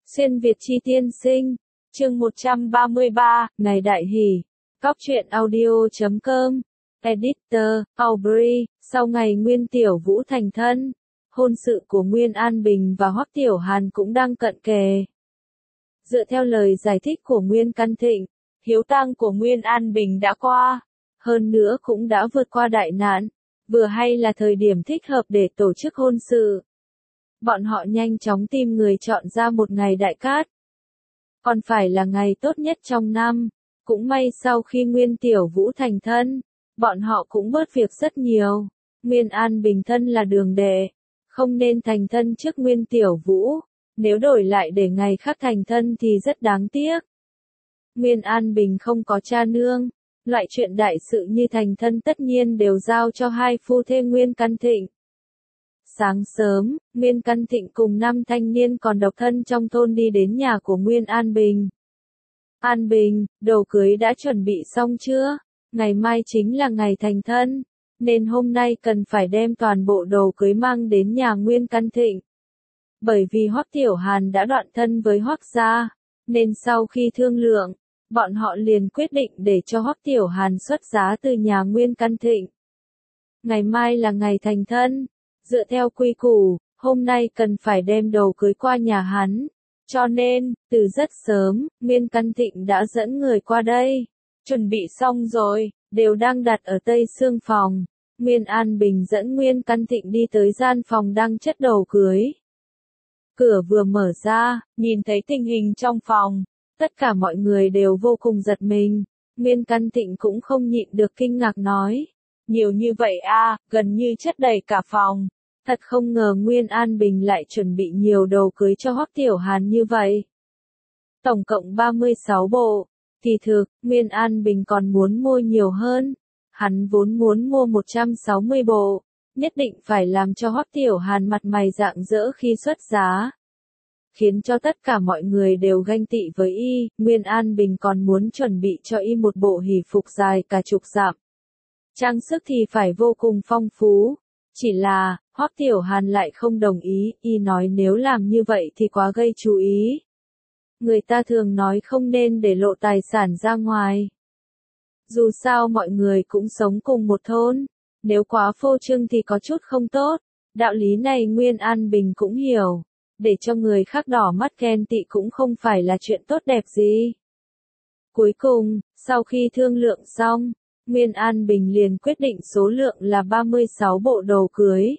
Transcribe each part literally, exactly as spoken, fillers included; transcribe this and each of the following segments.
Xuyên Việt Chi tiên sinh, chương một trăm ba mươi ba, ngày đại hỷ. Cóc truyện audio chấm com, Editor, Aubrey, sau ngày Nguyên Tiểu Vũ thành thân, hôn sự của Nguyên An Bình và Hoắc Tiểu Hàn cũng đang cận kề. Dựa theo lời giải thích của Nguyên Căn Thịnh, hiếu tang của Nguyên An Bình đã qua, hơn nữa cũng đã vượt qua đại nạn, vừa hay là thời điểm thích hợp để tổ chức hôn sự. Bọn họ nhanh chóng tìm người chọn ra một ngày đại cát. Còn phải là ngày tốt nhất trong năm. Cũng may sau khi Nguyên Tiểu Vũ thành thân, bọn họ cũng bớt việc rất nhiều. Nguyên An Bình thân là đường đệ, không nên thành thân trước Nguyên Tiểu Vũ. Nếu đổi lại để ngày khác thành thân thì rất đáng tiếc. Nguyên An Bình không có cha nương. Loại chuyện đại sự như thành thân tất nhiên đều giao cho hai phu thê Nguyên Căn Thịnh. Sáng sớm, Nguyên Căn Thịnh cùng năm thanh niên còn độc thân trong thôn đi đến nhà của Nguyên An Bình. An Bình, đồ cưới đã chuẩn bị xong chưa? Ngày mai chính là ngày thành thân, nên hôm nay cần phải đem toàn bộ đồ cưới mang đến nhà Nguyên Căn Thịnh. Bởi vì Hoắc Tiểu Hàn đã đoạn thân với Hoắc gia, nên sau khi thương lượng, bọn họ liền quyết định để cho Hoắc Tiểu Hàn xuất giá từ nhà Nguyên Căn Thịnh. Ngày mai là ngày thành thân. Dựa theo quy củ, hôm nay cần phải đem đồ cưới qua nhà hắn. Cho nên, từ rất sớm, Nguyên Căn Thịnh đã dẫn người qua đây. Chuẩn bị xong rồi, đều đang đặt ở Tây Sương phòng. Nguyên An Bình dẫn Nguyên Căn Thịnh đi tới gian phòng đang chất đồ cưới. Cửa vừa mở ra, nhìn thấy tình hình trong phòng. Tất cả mọi người đều vô cùng giật mình. Nguyên Căn Thịnh cũng không nhịn được kinh ngạc nói. Nhiều như vậy à, gần như chất đầy cả phòng. Thật không ngờ Nguyên An Bình lại chuẩn bị nhiều đồ cưới cho Hoắc Tiểu Hàn như vậy. Tổng cộng ba mươi sáu bộ. Kỳ thực, Nguyên An Bình còn muốn mua nhiều hơn. Hắn vốn muốn mua một trăm sáu mươi bộ. Nhất định phải làm cho Hoắc Tiểu Hàn mặt mày rạng rỡ khi xuất giá. Khiến cho tất cả mọi người đều ganh tị với y. Nguyên An Bình còn muốn chuẩn bị cho y một bộ hỷ phục dài cả chục dặm. Trang sức thì phải vô cùng phong phú. Chỉ là, Hoắc Tiểu Hàn lại không đồng ý, y nói nếu làm như vậy thì quá gây chú ý. Người ta thường nói không nên để lộ tài sản ra ngoài. Dù sao mọi người cũng sống cùng một thôn, nếu quá phô trương thì có chút không tốt. Đạo lý này Nguyên An Bình cũng hiểu, để cho người khác đỏ mắt ghen tị cũng không phải là chuyện tốt đẹp gì. Cuối cùng, sau khi thương lượng xong, Nguyên An Bình liền quyết định số lượng là ba mươi sáu bộ đồ cưới.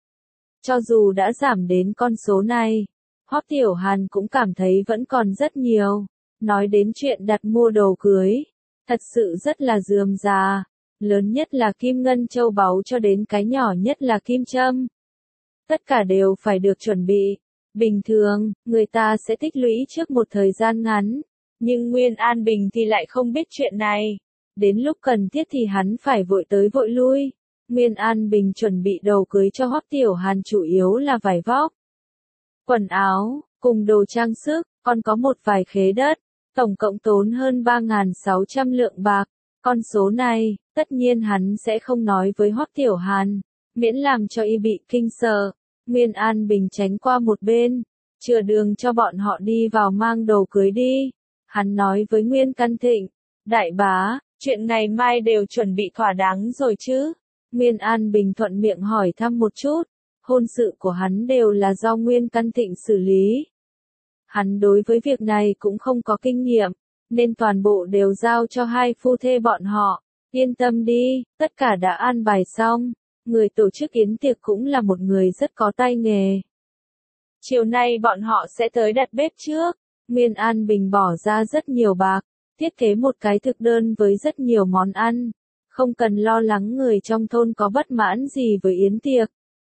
Cho dù đã giảm đến con số này, Hoắc Tiểu Hàn cũng cảm thấy vẫn còn rất nhiều. Nói đến chuyện đặt mua đồ cưới, thật sự rất là rườm rà. Lớn nhất là kim ngân châu báu cho đến cái nhỏ nhất là kim châm. Tất cả đều phải được chuẩn bị. Bình thường, người ta sẽ tích lũy trước một thời gian ngắn. Nhưng Nguyên An Bình thì lại không biết chuyện này. Đến lúc cần thiết thì hắn phải vội tới vội lui. Nguyên An Bình chuẩn bị đồ cưới cho Hoắc Tiểu Hàn chủ yếu là vải vóc, quần áo, cùng đồ trang sức, còn có một vài khế đất. Tổng cộng tốn hơn ba nghìn sáu trăm lượng bạc. Con số này, tất nhiên hắn sẽ không nói với Hoắc Tiểu Hàn, miễn làm cho y bị kinh sợ. Nguyên An Bình tránh qua một bên, chừa đường cho bọn họ đi vào mang đồ cưới đi. Hắn nói với Nguyên Căn Thịnh, đại bá, chuyện ngày mai đều chuẩn bị thỏa đáng rồi chứ? Nguyên An Bình thuận miệng hỏi thăm một chút. Hôn sự của hắn đều là do Nguyên Căn Thịnh xử lý. Hắn đối với việc này cũng không có kinh nghiệm, nên toàn bộ đều giao cho hai phu thê bọn họ. Yên tâm đi, tất cả đã an bài xong. Người tổ chức yến tiệc cũng là một người rất có tay nghề. Chiều nay bọn họ sẽ tới đặt bếp trước. Nguyên An Bình bỏ ra rất nhiều bạc, thiết kế một cái thực đơn với rất nhiều món ăn. Không cần lo lắng người trong thôn có bất mãn gì với yến tiệc.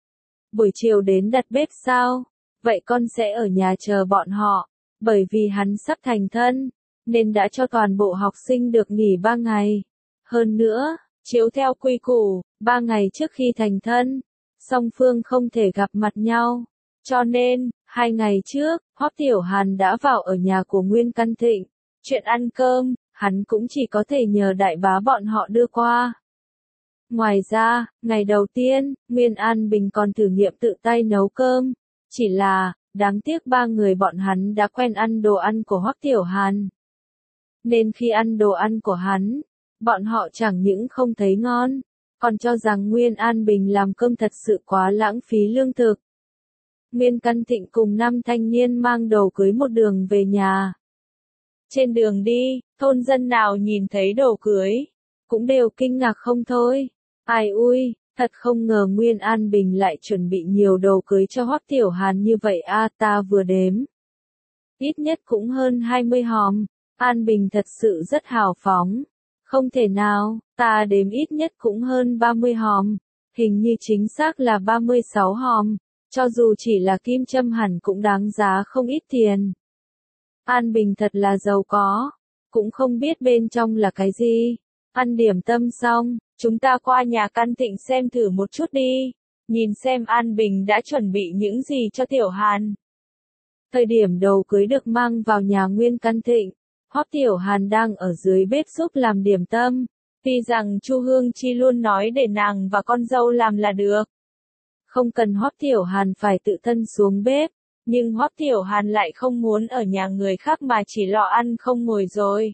Buổi chiều đến đặt bếp sao? Vậy con sẽ ở nhà chờ bọn họ. Bởi vì hắn sắp thành thân, nên đã cho toàn bộ học sinh được nghỉ ba ngày. Hơn nữa, chiếu theo quy củ, ba ngày trước khi thành thân, song phương không thể gặp mặt nhau. Cho nên, hai ngày trước, Hoắc Tiểu Hàn đã vào ở nhà của Nguyên Căn Thịnh. Chuyện ăn cơm, hắn cũng chỉ có thể nhờ đại bá bọn họ đưa qua. Ngoài ra, ngày đầu tiên, Nguyên An Bình còn thử nghiệm tự tay nấu cơm. Chỉ là, đáng tiếc ba người bọn hắn đã quen ăn đồ ăn của Hoắc Tiểu Hàn. Nên khi ăn đồ ăn của hắn, bọn họ chẳng những không thấy ngon, còn cho rằng Nguyên An Bình làm cơm thật sự quá lãng phí lương thực. Nguyên Căn Thịnh cùng năm thanh niên mang đồ cưới một đường về nhà. Trên đường đi, thôn dân nào nhìn thấy đồ cưới, cũng đều kinh ngạc không thôi. Ai ui, thật không ngờ Nguyên An Bình lại chuẩn bị nhiều đồ cưới cho Hoắc Tiểu Hàn như vậy a, à, ta vừa đếm. Ít nhất cũng hơn hai mươi hòm, An Bình thật sự rất hào phóng. Không thể nào, ta đếm ít nhất cũng hơn ba mươi hòm, hình như chính xác là ba mươi sáu hòm, cho dù chỉ là kim châm hẳn cũng đáng giá không ít tiền. An Bình thật là giàu có, cũng không biết bên trong là cái gì. Ăn điểm tâm xong, chúng ta qua nhà Căn Thịnh xem thử một chút đi, nhìn xem An Bình đã chuẩn bị những gì cho Tiểu Hàn. Thời điểm đồ cưới được mang vào nhà Nguyên Căn Thịnh, Hoắc Tiểu Hàn đang ở dưới bếp giúp làm điểm tâm, tuy rằng Chu Hương Chi luôn nói để nàng và con dâu làm là được. Không cần Hoắc Tiểu Hàn phải tự thân xuống bếp, nhưng Hoắc Tiểu Hàn lại không muốn ở nhà người khác mà chỉ lo ăn không ngồi rồi.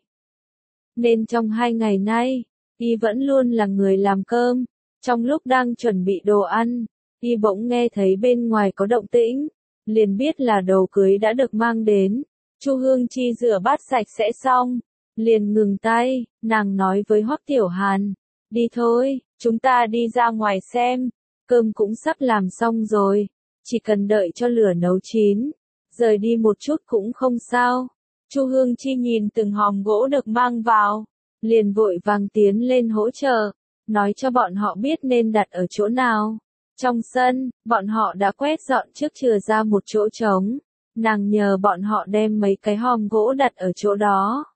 Nên trong hai ngày nay, y vẫn luôn là người làm cơm. Trong lúc đang chuẩn bị đồ ăn, y bỗng nghe thấy bên ngoài có động tĩnh, liền biết là đồ cưới đã được mang đến. Chu Hương Chi rửa bát sạch sẽ xong, liền ngừng tay, nàng nói với Hoắc Tiểu Hàn, đi thôi, chúng ta đi ra ngoài xem, cơm cũng sắp làm xong rồi, chỉ cần đợi cho lửa nấu chín, rời đi một chút cũng không sao. Chu Hương Chi nhìn từng hòm gỗ được mang vào, liền vội vàng tiến lên hỗ trợ, nói cho bọn họ biết nên đặt ở chỗ nào. Trong sân, bọn họ đã quét dọn trước chừa ra một chỗ trống, nàng nhờ bọn họ đem mấy cái hòm gỗ đặt ở chỗ đó.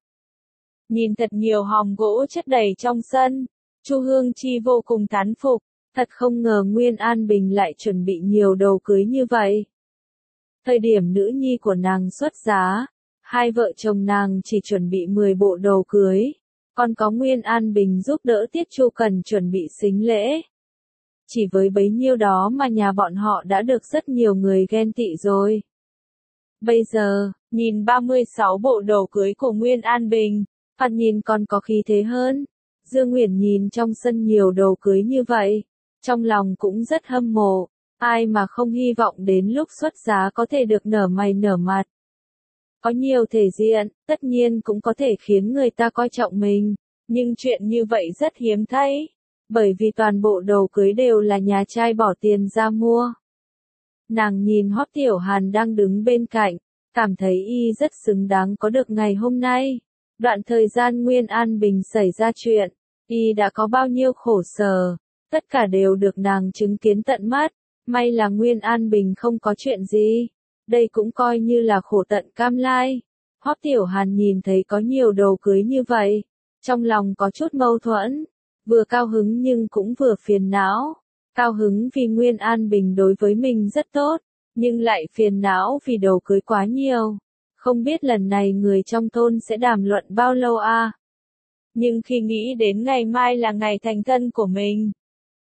Nhìn thật nhiều hòm gỗ chất đầy trong sân, Chu Hương Chi vô cùng thán phục, thật không ngờ Nguyên An Bình lại chuẩn bị nhiều đồ cưới như vậy. Thời điểm nữ nhi của nàng xuất giá, hai vợ chồng nàng chỉ chuẩn bị mười bộ đồ cưới, còn có Nguyên An Bình giúp đỡ Tiết Chu Cần chuẩn bị sính lễ. Chỉ với bấy nhiêu đó mà nhà bọn họ đã được rất nhiều người ghen tị rồi. Bây giờ, nhìn ba mươi sáu bộ đồ cưới của Nguyên An Bình, thoạt nhìn còn có khí thế hơn. Dương Uyển nhìn trong sân nhiều đồ cưới như vậy, trong lòng cũng rất hâm mộ, ai mà không hy vọng đến lúc xuất giá có thể được nở mày nở mặt. Có nhiều thể diện, tất nhiên cũng có thể khiến người ta coi trọng mình, nhưng chuyện như vậy rất hiếm thấy, bởi vì toàn bộ đồ cưới đều là nhà trai bỏ tiền ra mua. Nàng nhìn Hoắc Tiểu Hàn đang đứng bên cạnh, cảm thấy y rất xứng đáng có được ngày hôm nay. Đoạn thời gian Nguyên An Bình xảy ra chuyện, y đã có bao nhiêu khổ sở, tất cả đều được nàng chứng kiến tận mắt, may là Nguyên An Bình không có chuyện gì. Đây cũng coi như là khổ tận cam lai. Hoắc Tiểu Hàn nhìn thấy có nhiều đồ cưới như vậy, trong lòng có chút mâu thuẫn, vừa cao hứng nhưng cũng vừa phiền não. Cao hứng vì Nguyên An Bình đối với mình rất tốt, nhưng lại phiền não vì đồ cưới quá nhiều. Không biết lần này người trong thôn sẽ đàm luận bao lâu a? À? Nhưng khi nghĩ đến ngày mai là ngày thành thân của mình,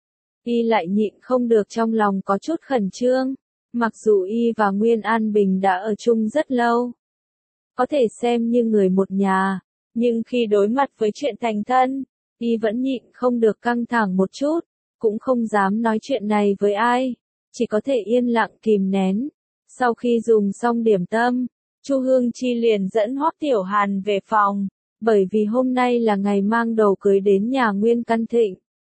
y lại nhịn không được trong lòng có chút khẩn trương. Mặc dù y và Nguyên An Bình đã ở chung rất lâu, có thể xem như người một nhà, nhưng khi đối mặt với chuyện thành thân, y vẫn nhịn không được căng thẳng một chút, cũng không dám nói chuyện này với ai, chỉ có thể yên lặng kìm nén. Sau khi dùng xong điểm tâm, Chu Hương Chi liền dẫn Hoắc Tiểu Hàn về phòng, bởi vì hôm nay là ngày mang đồ cưới đến nhà Nguyên Căn Thịnh,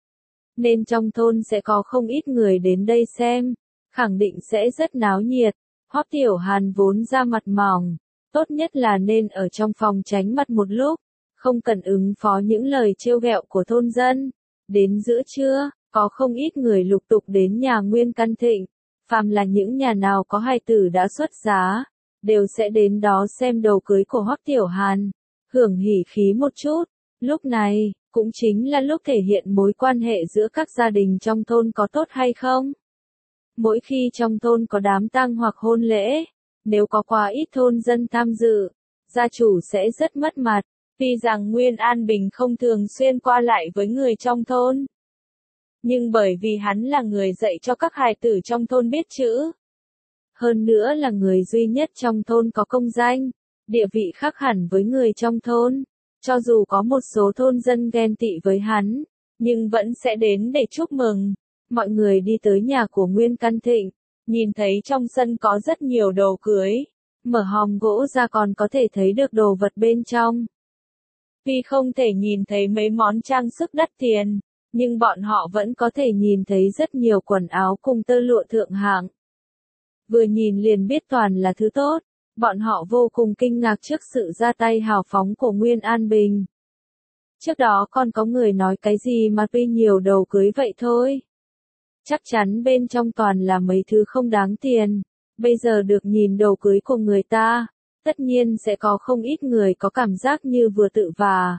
nên trong thôn sẽ có không ít người đến đây xem. Khẳng định sẽ rất náo nhiệt. Hoắc Tiểu Hàn vốn ra mặt mỏng, tốt nhất là nên ở trong phòng tránh mặt một lúc, không cần ứng phó những lời trêu ghẹo của thôn dân. Đến giữa trưa, có không ít người lục tục đến nhà Nguyên Căn Thịnh, phàm là những nhà nào có hài tử đã xuất giá, đều sẽ đến đó xem đồ cưới của Hoắc Tiểu Hàn, hưởng hỉ khí một chút. Lúc này, cũng chính là lúc thể hiện mối quan hệ giữa các gia đình trong thôn có tốt hay không. Mỗi khi trong thôn có đám tang hoặc hôn lễ, nếu có quá ít thôn dân tham dự, gia chủ sẽ rất mất mặt. Tuy rằng Nguyên An Bình không thường xuyên qua lại với người trong thôn, nhưng bởi vì hắn là người dạy cho các hài tử trong thôn biết chữ. hơn nữa là người duy nhất trong thôn có công danh, địa vị khác hẳn với người trong thôn. Cho dù có một số thôn dân ghen tị với hắn, nhưng vẫn sẽ đến để chúc mừng. Mọi người đi tới nhà của Nguyên Căn Thịnh, nhìn thấy trong sân có rất nhiều đồ cưới. Mở hòm gỗ ra còn có thể thấy được đồ vật bên trong. Tuy không thể nhìn thấy mấy món trang sức đắt tiền, nhưng bọn họ vẫn có thể nhìn thấy rất nhiều quần áo cùng tơ lụa thượng hạng. Vừa nhìn liền biết toàn là thứ tốt, bọn họ vô cùng kinh ngạc trước sự ra tay hào phóng của Nguyên An Bình. Trước đó còn có người nói cái gì mà tuy nhiều đồ cưới vậy thôi. Chắc chắn bên trong toàn là mấy thứ không đáng tiền, bây giờ được nhìn đồ cưới của người ta, tất nhiên sẽ có không ít người có cảm giác như vừa tự vả.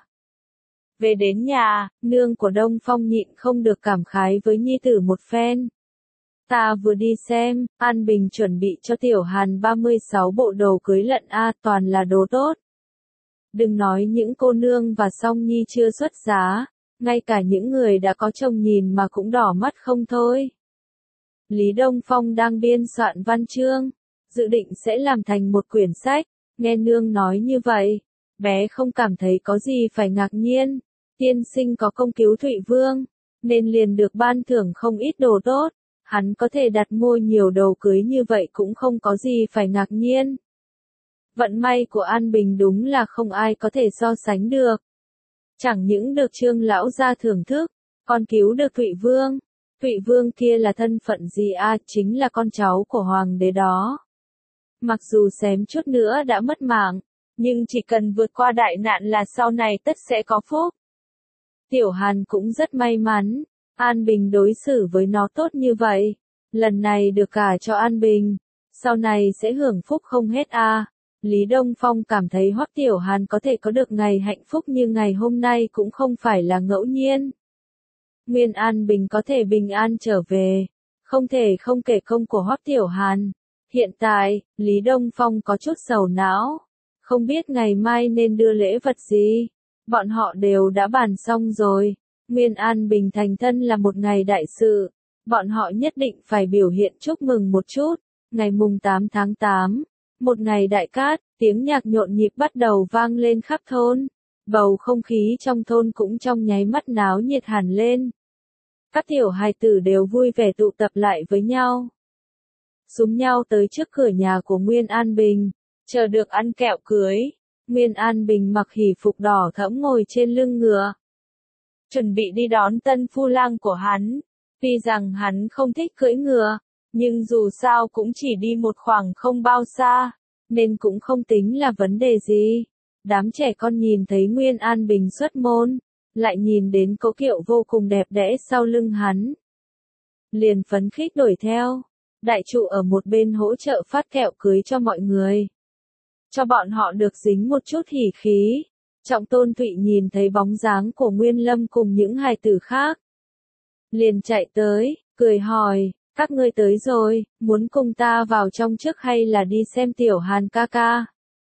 Về đến nhà, nương của Đông Phong nhịn không được cảm khái với nhi tử một phen. Ta vừa đi xem, An Bình chuẩn bị cho Tiểu Hàn ba mươi sáu bộ đồ cưới lận a, toàn là đồ tốt. Đừng nói những cô nương và song nhi chưa xuất giá, ngay cả những người đã có chồng nhìn mà cũng đỏ mắt không thôi. Lý Đông Phong đang biên soạn văn chương, dự định sẽ làm thành một quyển sách, nghe nương nói như vậy, bé không cảm thấy có gì phải ngạc nhiên, tiên sinh có công cứu Thụy Vương, nên liền được ban thưởng không ít đồ tốt, hắn có thể đặt mua nhiều đồ cưới như vậy cũng không có gì phải ngạc nhiên. Vận may của An Bình đúng là không ai có thể so sánh được. Chẳng những được Trương lão gia thưởng thức, còn cứu được Thụy Vương. Thụy Vương kia là thân phận gì a, chính là con cháu của hoàng đế đó. Mặc dù xém chút nữa đã mất mạng, nhưng chỉ cần vượt qua đại nạn là sau này tất sẽ có phúc. Tiểu Hàn cũng rất may mắn, An Bình đối xử với nó tốt như vậy, lần này được gả cho An Bình, sau này sẽ hưởng phúc không hết a. Lý Đông Phong cảm thấy Hoắc Tiểu Hàn có thể có được ngày hạnh phúc như ngày hôm nay cũng không phải là ngẫu nhiên. Nguyên An Bình có thể bình an trở về, không thể không kể công của Hoắc Tiểu Hàn. Hiện tại, Lý Đông Phong có chút sầu não, không biết ngày mai nên đưa lễ vật gì. Bọn họ đều đã bàn xong rồi, Nguyên An Bình thành thân là một ngày đại sự, bọn họ nhất định phải biểu hiện chúc mừng một chút. Ngày mùng tám tháng tám, một ngày đại cát, tiếng nhạc nhộn nhịp bắt đầu vang lên khắp thôn. Bầu không khí trong thôn cũng trong nháy mắt náo nhiệt hẳn lên. Các tiểu hài tử đều vui vẻ tụ tập lại với nhau. Xúm nhau tới trước cửa nhà của Nguyên An Bình, chờ được ăn kẹo cưới. Nguyên An Bình mặc hỷ phục đỏ thẫm ngồi trên lưng ngựa, chuẩn bị đi đón tân phu lang của hắn. Tuy rằng hắn không thích cưỡi ngựa, nhưng dù sao cũng chỉ đi một khoảng không bao xa, nên cũng không tính là vấn đề gì. Đám trẻ con nhìn thấy Nguyên An Bình xuất môn, lại nhìn đến cỗ kiệu vô cùng đẹp đẽ sau lưng hắn, liền phấn khích đuổi theo. Đại trụ ở một bên hỗ trợ phát kẹo cưới cho mọi người, cho bọn họ được dính một chút hỉ khí. Trọng Tôn Thụy nhìn thấy bóng dáng của Nguyên Lâm cùng những hài tử khác, liền chạy tới, cười hỏi, các ngươi tới rồi, muốn cùng ta vào trong trước hay là đi xem Tiểu Hàn ca ca?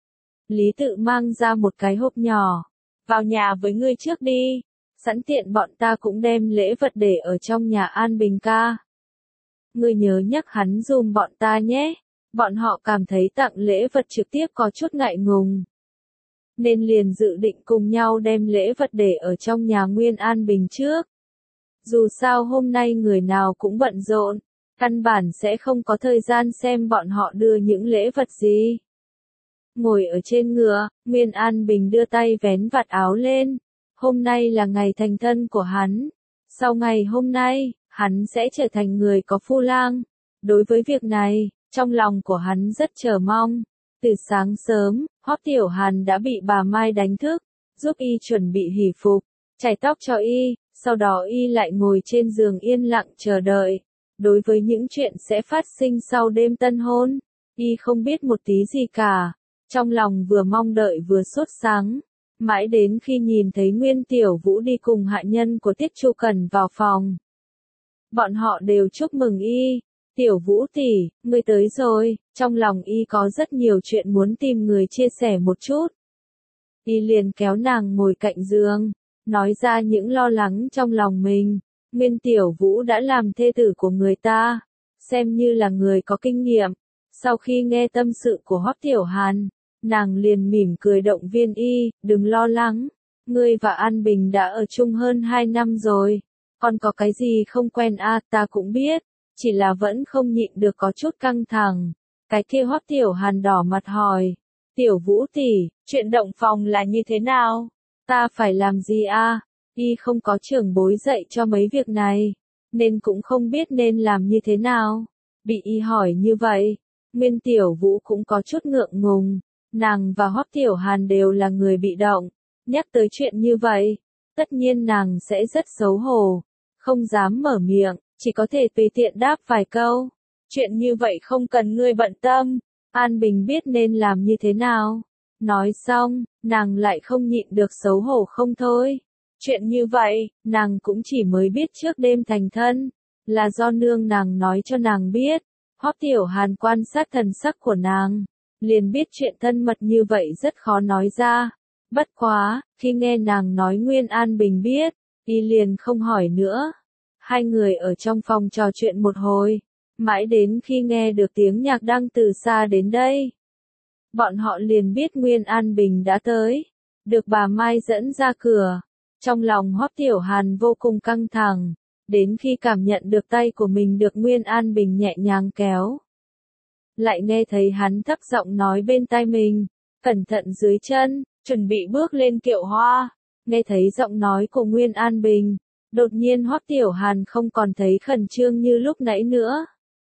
Lý Tự mang ra một cái hộp nhỏ, vào nhà với ngươi trước đi, sẵn tiện bọn ta cũng đem lễ vật để ở trong nhà An Bình ca. Ngươi nhớ nhắc hắn dùm bọn ta nhé. Bọn họ cảm thấy tặng lễ vật trực tiếp có chút ngại ngùng, nên liền dự định cùng nhau đem lễ vật để ở trong nhà Nguyên An Bình trước. Dù sao hôm nay người nào cũng bận rộn, căn bản sẽ không có thời gian xem bọn họ đưa những lễ vật gì. Ngồi ở trên ngựa, Nguyên An Bình đưa tay vén vạt áo lên. Hôm nay là ngày thành thân của hắn. Sau ngày hôm nay, hắn sẽ trở thành người có phu lang. Đối với việc này, trong lòng của hắn rất chờ mong. Từ sáng sớm, Hoắc Tiểu Hàn đã bị bà Mai đánh thức, giúp y chuẩn bị hỷ phục, chải tóc cho y, sau đó y lại ngồi trên giường yên lặng chờ đợi. Đối với những chuyện sẽ phát sinh sau đêm tân hôn, y không biết một tí gì cả. Trong lòng vừa mong đợi vừa sốt sắng, mãi đến khi nhìn thấy Nguyên Tiểu Vũ đi cùng hạ nhân của Tiết Chu Cần vào phòng. Bọn họ đều chúc mừng y. Tiểu Vũ tỷ, ngươi tới rồi. Trong lòng y có rất nhiều chuyện muốn tìm người chia sẻ một chút. Y liền kéo nàng ngồi cạnh giường, nói ra những lo lắng trong lòng mình. Nguyên Tiểu Vũ đã làm thê tử của người ta, xem như là người có kinh nghiệm. Sau khi nghe tâm sự của Hoắc Tiểu Hàn, nàng liền mỉm cười động viên y, đừng lo lắng, ngươi và An Bình đã ở chung hơn hai năm rồi, còn có cái gì không quen à, ta cũng biết, chỉ là vẫn không nhịn được có chút căng thẳng. Cái kia Hoắc Tiểu Hàn đỏ mặt hỏi, Tiểu Vũ tỷ, chuyện động phòng là như thế nào? Ta phải làm gì à? Y không có trưởng bối dạy cho mấy việc này, nên cũng không biết nên làm như thế nào. Bị y hỏi như vậy, Nguyên Tiểu Vũ cũng có chút ngượng ngùng, nàng và Hoắc Tiểu Hàn đều là người bị động, nhắc tới chuyện như vậy, tất nhiên nàng sẽ rất xấu hổ, không dám mở miệng, chỉ có thể tùy tiện đáp vài câu. Chuyện như vậy không cần ngươi bận tâm, An Bình biết nên làm như thế nào. Nói xong, nàng lại không nhịn được xấu hổ không thôi. Chuyện như vậy, nàng cũng chỉ mới biết trước đêm thành thân, là do nương nàng nói cho nàng biết. Hoắc Tiểu Hàn quan sát thần sắc của nàng, liền biết chuyện thân mật như vậy rất khó nói ra. Bất quá, khi nghe nàng nói Nguyên An Bình biết, y liền không hỏi nữa. Hai người ở trong phòng trò chuyện một hồi, mãi đến khi nghe được tiếng nhạc đang từ xa đến đây. Bọn họ liền biết Nguyên An Bình đã tới, được bà Mai dẫn ra cửa. Trong lòng Hoắc Tiểu Hàn vô cùng căng thẳng, đến khi cảm nhận được tay của mình được Nguyên An Bình nhẹ nhàng kéo. Lại nghe thấy hắn thấp giọng nói bên tai mình, cẩn thận dưới chân, chuẩn bị bước lên kiệu hoa. Nghe thấy giọng nói của Nguyên An Bình, đột nhiên Hoắc Tiểu Hàn không còn thấy khẩn trương như lúc nãy nữa.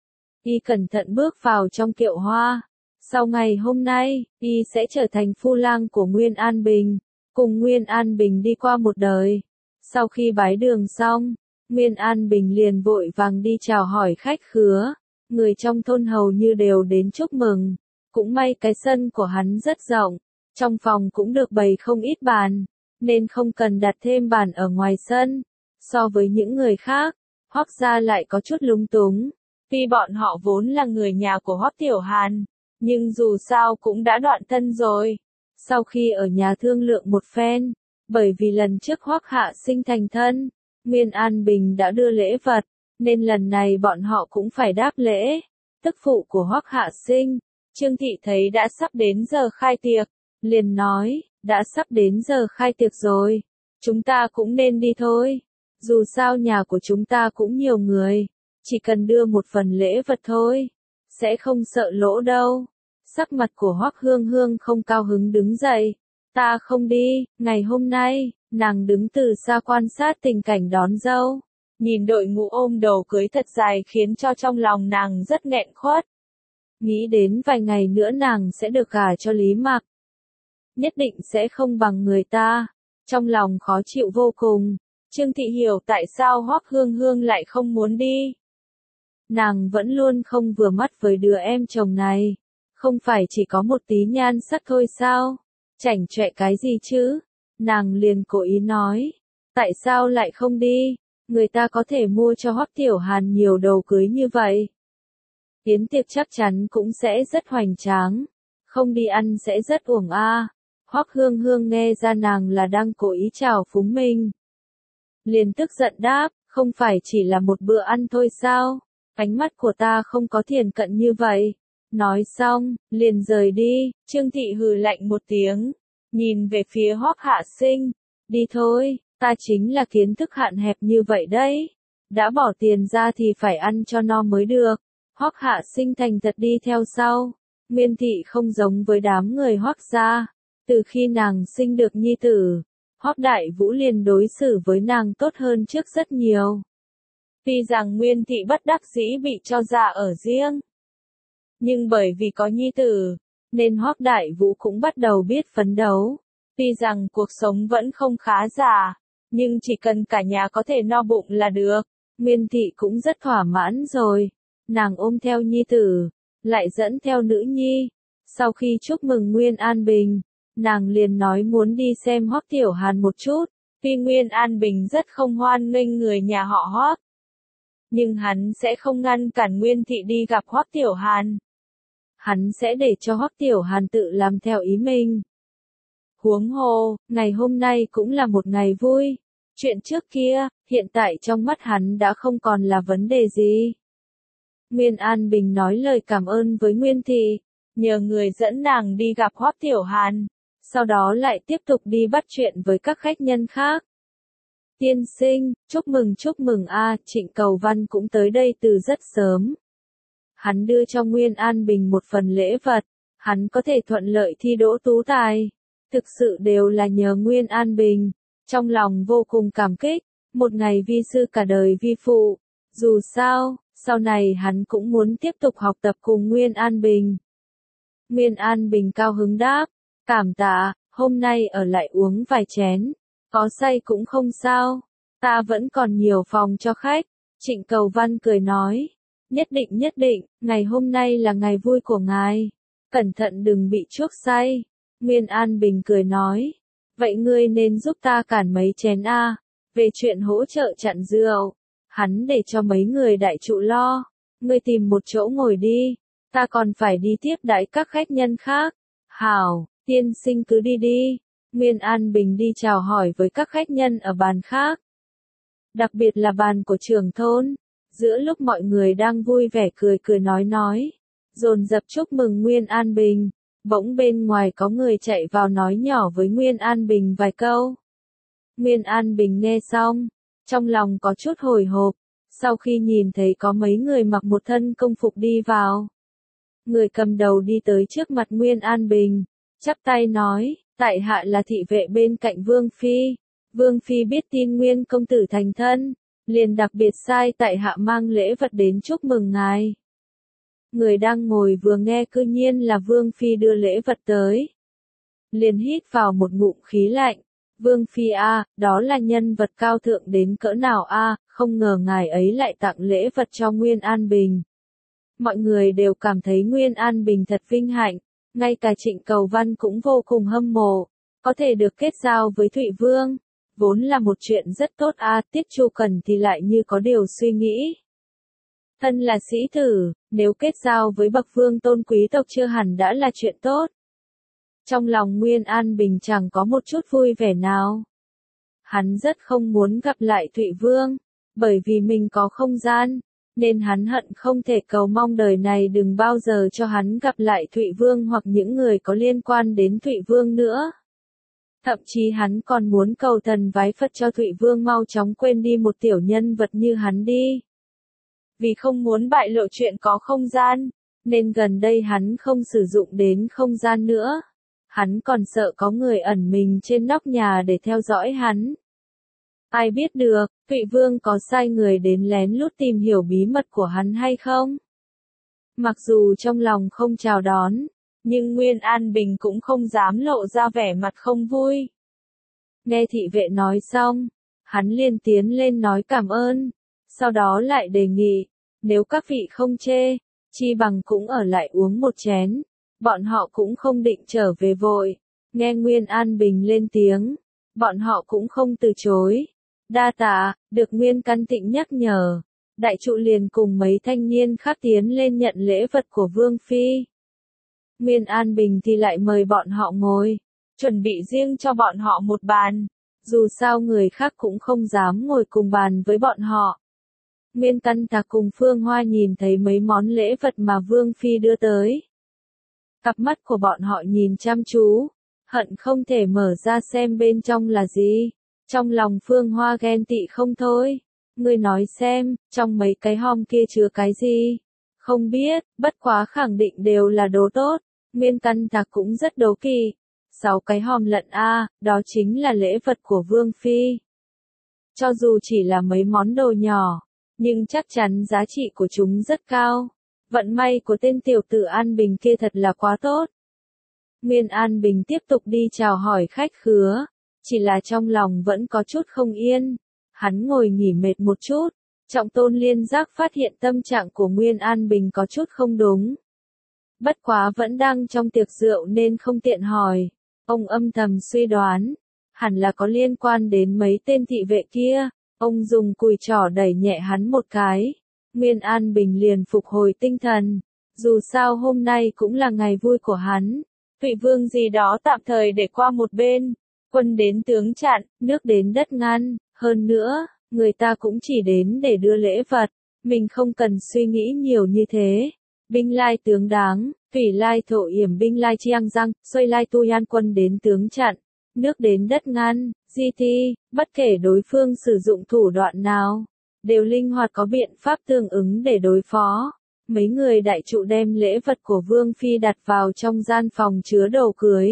Y cẩn thận bước vào trong kiệu hoa. Sau ngày hôm nay, y sẽ trở thành phu lang của Nguyên An Bình, cùng Nguyên An Bình đi qua một đời. Sau khi bái đường xong, Nguyên An Bình liền vội vàng đi chào hỏi khách khứa. Người trong thôn hầu như đều đến chúc mừng. Cũng may cái sân của hắn rất rộng, trong phòng cũng được bày không ít bàn, nên không cần đặt thêm bàn ở ngoài sân. So với những người khác, Hoắc gia lại có chút lúng túng. Tuy bọn họ vốn là người nhà của Hoắc Tiểu Hàn, nhưng dù sao cũng đã đoạn thân rồi. Sau khi ở nhà thương lượng một phen, bởi vì lần trước Hoắc Hạ Sinh thành thân, Nguyên An Bình đã đưa lễ vật, nên lần này bọn họ cũng phải đáp lễ. Tức phụ của Hoắc Hạ Sinh, Trương Thị thấy đã sắp đến giờ khai tiệc, liền nói, đã sắp đến giờ khai tiệc rồi, chúng ta cũng nên đi thôi. Dù sao nhà của chúng ta cũng nhiều người, chỉ cần đưa một phần lễ vật thôi, sẽ không sợ lỗ đâu. Sắc mặt của Hoắc Hương Hương không cao hứng đứng dậy, ta không đi. Ngày hôm nay, nàng đứng từ xa quan sát tình cảnh đón dâu, nhìn đội ngũ ôm đầu cưới thật dài khiến cho trong lòng nàng rất nghẹn khuất. Nghĩ đến vài ngày nữa nàng sẽ được gả cho Lý Mặc, nhất định sẽ không bằng người ta, trong lòng khó chịu vô cùng. Trương Thị hiểu tại sao Hoắc Hương Hương lại không muốn đi. Nàng vẫn luôn không vừa mắt với đứa em chồng này, không phải chỉ có một tí nhan sắc thôi sao? Chảnh chọe cái gì chứ? Nàng liền cố ý nói, tại sao lại không đi? Người ta có thể mua cho Hoắc Tiểu Hàn nhiều đồ cưới như vậy. Yến tiệc chắc chắn cũng sẽ rất hoành tráng, không đi ăn sẽ rất uổng a. Hoắc Hương Hương nghe ra nàng là đang cố ý trào phúng mình, liền tức giận đáp, không phải chỉ là một bữa ăn thôi sao? Ánh mắt của ta không có thiển cận như vậy. Nói xong, liền rời đi. Trương Thị hừ lạnh một tiếng, nhìn về phía Hoắc Hạ Sinh, đi thôi, ta chính là kiến thức hạn hẹp như vậy đấy. Đã bỏ tiền ra thì phải ăn cho no mới được. Hoắc Hạ Sinh thành thật đi theo sau. Nguyên Thị không giống với đám người Hoắc gia. Từ khi nàng sinh được nhi tử, Hoắc Đại Vũ liền đối xử với nàng tốt hơn trước rất nhiều. Tuy rằng Nguyên Thị bất đắc dĩ bị cho ra ở riêng, nhưng bởi vì có nhi tử, nên Hoắc Đại Vũ cũng bắt đầu biết phấn đấu. Tuy rằng cuộc sống vẫn không khá giả, nhưng chỉ cần cả nhà có thể no bụng là được. Nguyên Thị cũng rất thỏa mãn rồi. Nàng ôm theo nhi tử, lại dẫn theo nữ nhi. Sau khi chúc mừng Nguyên An Bình, nàng liền nói muốn đi xem Hoắc Tiểu Hàn một chút. Tuy Nguyên An Bình rất không hoan nghênh người nhà họ Hoắc, nhưng hắn sẽ không ngăn cản Nguyên Thị đi gặp Hoắc Tiểu Hàn. Hắn sẽ để cho Hoắc Tiểu Hàn tự làm theo ý mình. Huống hồ, ngày hôm nay cũng là một ngày vui. Chuyện trước kia, hiện tại trong mắt hắn đã không còn là vấn đề gì. Nguyên An Bình nói lời cảm ơn với Nguyên Thị, nhờ người dẫn nàng đi gặp Hoắc Tiểu Hàn, sau đó lại tiếp tục đi bắt chuyện với các khách nhân khác. Tiên sinh, chúc mừng chúc mừng a, Trịnh Cầu Văn cũng tới đây từ rất sớm. Hắn đưa cho Nguyên An Bình một phần lễ vật, hắn có thể thuận lợi thi đỗ tú tài. Thực sự đều là nhờ Nguyên An Bình, trong lòng vô cùng cảm kích, một ngày vi sư cả đời vi phụ. Dù sao, sau này hắn cũng muốn tiếp tục học tập cùng Nguyên An Bình. Nguyên An Bình cao hứng đáp, cảm tạ, hôm nay ở lại uống vài chén, có say cũng không sao, ta vẫn còn nhiều phòng cho khách. Trịnh Cầu Văn cười nói, nhất định nhất định, ngày hôm nay là ngày vui của ngài, cẩn thận đừng bị chuốc say. Nguyên An Bình cười nói, vậy ngươi nên giúp ta cản mấy chén a. Về chuyện hỗ trợ chặn rượu, hắn để cho mấy người đại trụ lo, ngươi tìm một chỗ ngồi đi, ta còn phải đi tiếp đãi các khách nhân khác. Hảo, tiên sinh cứ đi đi. Nguyên An Bình đi chào hỏi với các khách nhân ở bàn khác, đặc biệt là bàn của trưởng thôn. Giữa lúc mọi người đang vui vẻ cười cười nói nói, dồn dập chúc mừng Nguyên An Bình, bỗng bên ngoài có người chạy vào nói nhỏ với Nguyên An Bình vài câu. Nguyên An Bình nghe xong, trong lòng có chút hồi hộp, sau khi nhìn thấy có mấy người mặc một thân công phục đi vào. Người cầm đầu đi tới trước mặt Nguyên An Bình, chắp tay nói, tại hạ là thị vệ bên cạnh Vương Phi. Vương Phi biết tin Nguyên công tử thành thân, liền đặc biệt sai tại hạ mang lễ vật đến chúc mừng ngài. Người đang ngồi vừa nghe cư nhiên là Vương Phi đưa lễ vật tới, liền hít vào một ngụm khí lạnh. Vương Phi a, đó là nhân vật cao thượng đến cỡ nào a, không ngờ ngài ấy lại tặng lễ vật cho Nguyên An Bình. Mọi người đều cảm thấy Nguyên An Bình thật vinh hạnh, ngay cả Trịnh Cầu Văn cũng vô cùng hâm mộ, có thể được kết giao với Thụy Vương, vốn là một chuyện rất tốt a. Tiết Chu Cần thì lại như có điều suy nghĩ. Thân là sĩ tử, nếu kết giao với bậc vương tôn quý tộc chưa hẳn đã là chuyện tốt. Trong lòng Nguyên An Bình chẳng có một chút vui vẻ nào. Hắn rất không muốn gặp lại Thụy Vương, bởi vì mình có không gian, nên hắn hận không thể cầu mong đời này đừng bao giờ cho hắn gặp lại Thụy Vương hoặc những người có liên quan đến Thụy Vương nữa. Thậm chí hắn còn muốn cầu thần vái Phật cho Thụy Vương mau chóng quên đi một tiểu nhân vật như hắn đi. Vì không muốn bại lộ chuyện có không gian, nên gần đây hắn không sử dụng đến không gian nữa. Hắn còn sợ có người ẩn mình trên nóc nhà để theo dõi hắn. Ai biết được, Thụy Vương có sai người đến lén lút tìm hiểu bí mật của hắn hay không? Mặc dù trong lòng không chào đón, nhưng Nguyên An Bình cũng không dám lộ ra vẻ mặt không vui. Nghe thị vệ nói xong, hắn liền tiến lên nói cảm ơn, sau đó lại đề nghị, nếu các vị không chê, chi bằng cũng ở lại uống một chén. Bọn họ cũng không định trở về vội. Nghe Nguyên An Bình lên tiếng, bọn họ cũng không từ chối. Đa tạ, được Nguyên Căn Tịnh nhắc nhở. Đại trụ liền cùng mấy thanh niên khác tiến lên nhận lễ vật của Vương Phi. Nguyên An Bình thì lại mời bọn họ ngồi, chuẩn bị riêng cho bọn họ một bàn. Dù sao người khác cũng không dám ngồi cùng bàn với bọn họ. Nguyên Căn Tạc cùng Phương Hoa nhìn thấy mấy món lễ vật mà Vương Phi đưa tới. Cặp mắt của bọn họ nhìn chăm chú, hận không thể mở ra xem bên trong là gì. Trong lòng Phương Hoa ghen tị không thôi. Ngươi nói xem, trong mấy cái hòm kia chứa cái gì? Không biết, bất quá khẳng định đều là đồ tốt. Nguyên Căn Tạc cũng rất đố kỵ. Sáu cái hòm lận a, đó chính là lễ vật của Vương Phi. Cho dù chỉ là mấy món đồ nhỏ, nhưng chắc chắn giá trị của chúng rất cao. Vận may của tên tiểu tử An Bình kia thật là quá tốt. Nguyên An Bình tiếp tục đi chào hỏi khách khứa, chỉ là trong lòng vẫn có chút không yên. Hắn ngồi nghỉ mệt một chút, Trọng Tôn Liên giác phát hiện tâm trạng của Nguyên An Bình có chút không đúng. Bất quá vẫn đang trong tiệc rượu nên không tiện hỏi. Ông âm thầm suy đoán, hẳn là có liên quan đến mấy tên thị vệ kia. Ông dùng cùi trỏ đẩy nhẹ hắn một cái. Nguyên An Bình liền phục hồi tinh thần. Dù sao hôm nay cũng là ngày vui của hắn. Thụy Vương gì đó tạm thời để qua một bên. Quân đến tướng chặn, nước đến đất ngăn. Hơn nữa, người ta cũng chỉ đến để đưa lễ vật. Mình không cần suy nghĩ nhiều như thế. Binh lai tướng đáng, thủy lai thổ yểm binh lai chiang răng, xoay lai tu yan quân đến tướng chặn, nước đến đất ngăn, di thi, bất kể đối phương sử dụng thủ đoạn nào, đều linh hoạt có biện pháp tương ứng để đối phó. Mấy người đại trụ đem lễ vật của Vương Phi đặt vào trong gian phòng chứa đồ cưới.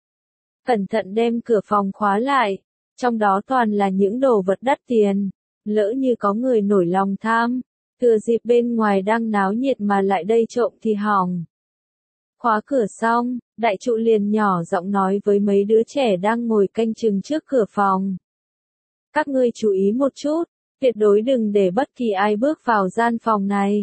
Cẩn thận đem cửa phòng khóa lại, trong đó toàn là những đồ vật đắt tiền, lỡ như có người nổi lòng tham, thừa dịp bên ngoài đang náo nhiệt mà lại đây trộm thì hỏng. Khóa cửa xong, đại trụ liền nhỏ giọng nói với mấy đứa trẻ đang ngồi canh chừng trước cửa phòng. Các ngươi chú ý một chút, tuyệt đối đừng để bất kỳ ai bước vào gian phòng này.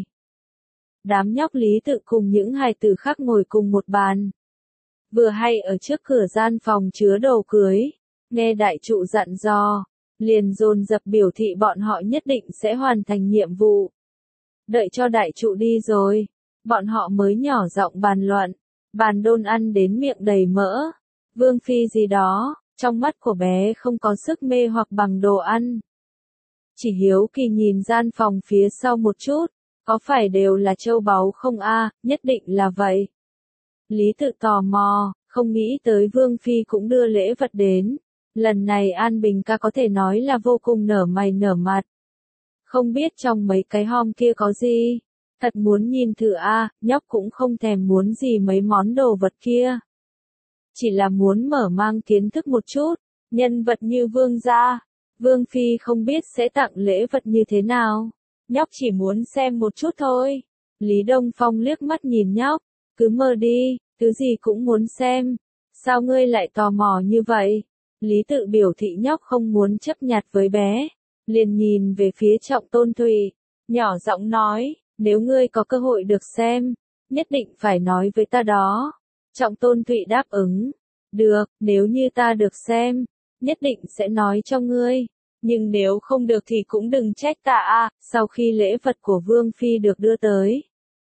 Đám nhóc Lý Tự cùng những hài tử khác ngồi cùng một bàn. Vừa hay ở trước cửa gian phòng chứa đồ cưới, nghe đại trụ dặn dò, liền dồn dập biểu thị bọn họ nhất định sẽ hoàn thành nhiệm vụ. Đợi cho đại trụ đi rồi, bọn họ mới nhỏ giọng bàn luận, bàn đôn ăn đến miệng đầy mỡ. Vương Phi gì đó, trong mắt của bé không có sức mê hoặc bằng đồ ăn. Chỉ hiếu kỳ nhìn gian phòng phía sau một chút, có phải đều là châu báu không a? Nhất định là vậy. Lý Tự tò mò, không nghĩ tới Vương Phi cũng đưa lễ vật đến. Lần này An Bình ca có thể nói là vô cùng nở mày nở mặt. Không biết trong mấy cái hòm kia có gì? Thật muốn nhìn thử a, nhóc cũng không thèm muốn gì mấy món đồ vật kia. Chỉ là muốn mở mang kiến thức một chút, nhân vật như Vương gia, Vương Phi không biết sẽ tặng lễ vật như thế nào. Nhóc chỉ muốn xem một chút thôi. Lý Đông Phong liếc mắt nhìn nhóc, cứ mơ đi, thứ gì cũng muốn xem. Sao ngươi lại tò mò như vậy? Lý Tự biểu thị nhóc không muốn chấp nhặt với bé, liền nhìn về phía Trọng Tôn Thụy, nhỏ giọng nói, nếu ngươi có cơ hội được xem, nhất định phải nói với ta đó. Trọng Tôn Thụy đáp ứng, được, nếu như ta được xem, nhất định sẽ nói cho ngươi, nhưng nếu không được thì cũng đừng trách ta a. Sau khi lễ vật của Vương Phi được đưa tới,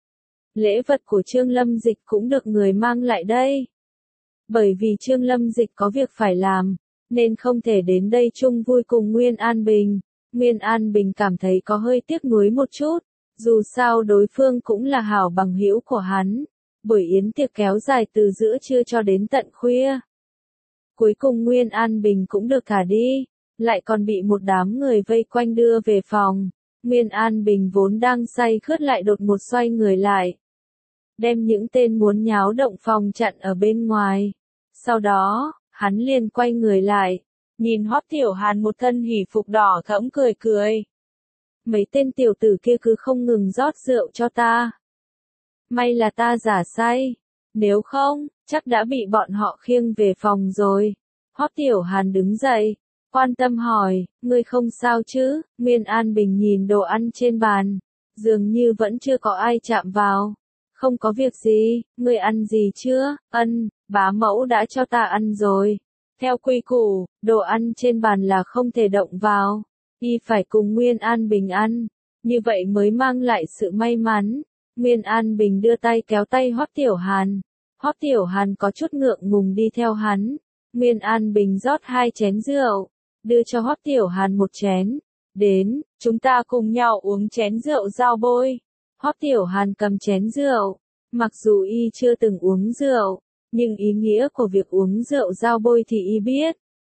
lễ vật của Trương Lâm Dịch cũng được người mang lại đây. Bởi vì Trương Lâm Dịch có việc phải làm, nên không thể đến đây chung vui cùng Nguyên An Bình. Nguyên An Bình cảm thấy có hơi tiếc nuối một chút, dù sao đối phương cũng là hảo bằng hữu của hắn. Buổi yến tiệc kéo dài từ giữa trưa cho đến tận khuya. Cuối cùng Nguyên An Bình cũng được thả đi, lại còn bị một đám người vây quanh đưa về phòng. Nguyên An Bình vốn đang say khướt lại đột một xoay người lại, đem những tên muốn nháo động phòng chặn ở bên ngoài. Sau đó, hắn liền quay người lại, nhìn Hoắc Tiểu Hàn một thân hỉ phục đỏ thẫm cười cười. Mấy tên tiểu tử kia cứ không ngừng rót rượu cho ta. May là ta giả say, nếu không, chắc đã bị bọn họ khiêng về phòng rồi. Hoắc Tiểu Hàn đứng dậy, quan tâm hỏi, ngươi không sao chứ? Nguyên An Bình nhìn đồ ăn trên bàn, dường như vẫn chưa có ai chạm vào. Không có việc gì, ngươi ăn gì chưa? Ân, bá mẫu đã cho ta ăn rồi. Theo quy củ, đồ ăn trên bàn là không thể động vào. Y phải cùng Nguyên An Bình ăn, như vậy mới mang lại sự may mắn. Nguyên An Bình đưa tay kéo tay Hoắc Tiểu Hàn. Hoắc Tiểu Hàn có chút ngượng ngùng đi theo hắn. Nguyên An Bình rót hai chén rượu, đưa cho Hoắc Tiểu Hàn một chén. Đến, chúng ta cùng nhau uống chén rượu giao bôi. Hoắc Tiểu Hàn cầm chén rượu, mặc dù y chưa từng uống rượu, nhưng ý nghĩa của việc uống rượu giao bôi thì y biết.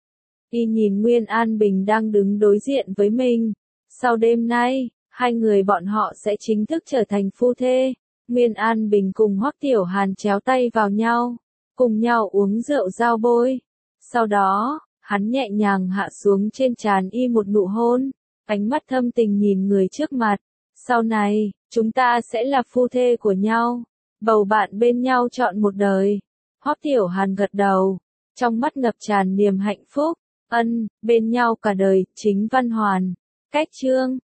Y nhìn Nguyên An Bình đang đứng đối diện với mình. Sau đêm nay, hai người bọn họ sẽ chính thức trở thành phu thê. Nguyên An Bình cùng Hoắc Tiểu Hàn chéo tay vào nhau, cùng nhau uống rượu giao bôi. Sau đó, hắn nhẹ nhàng hạ xuống trên trán y một nụ hôn, ánh mắt thâm tình nhìn người trước mặt. Sau này, chúng ta sẽ là phu thê của nhau, bầu bạn bên nhau trọn một đời. Hoắc Tiểu Hàn gật đầu, trong mắt ngập tràn niềm hạnh phúc. Ân, bên nhau cả đời, Chính Văn Hoàn. Cách chương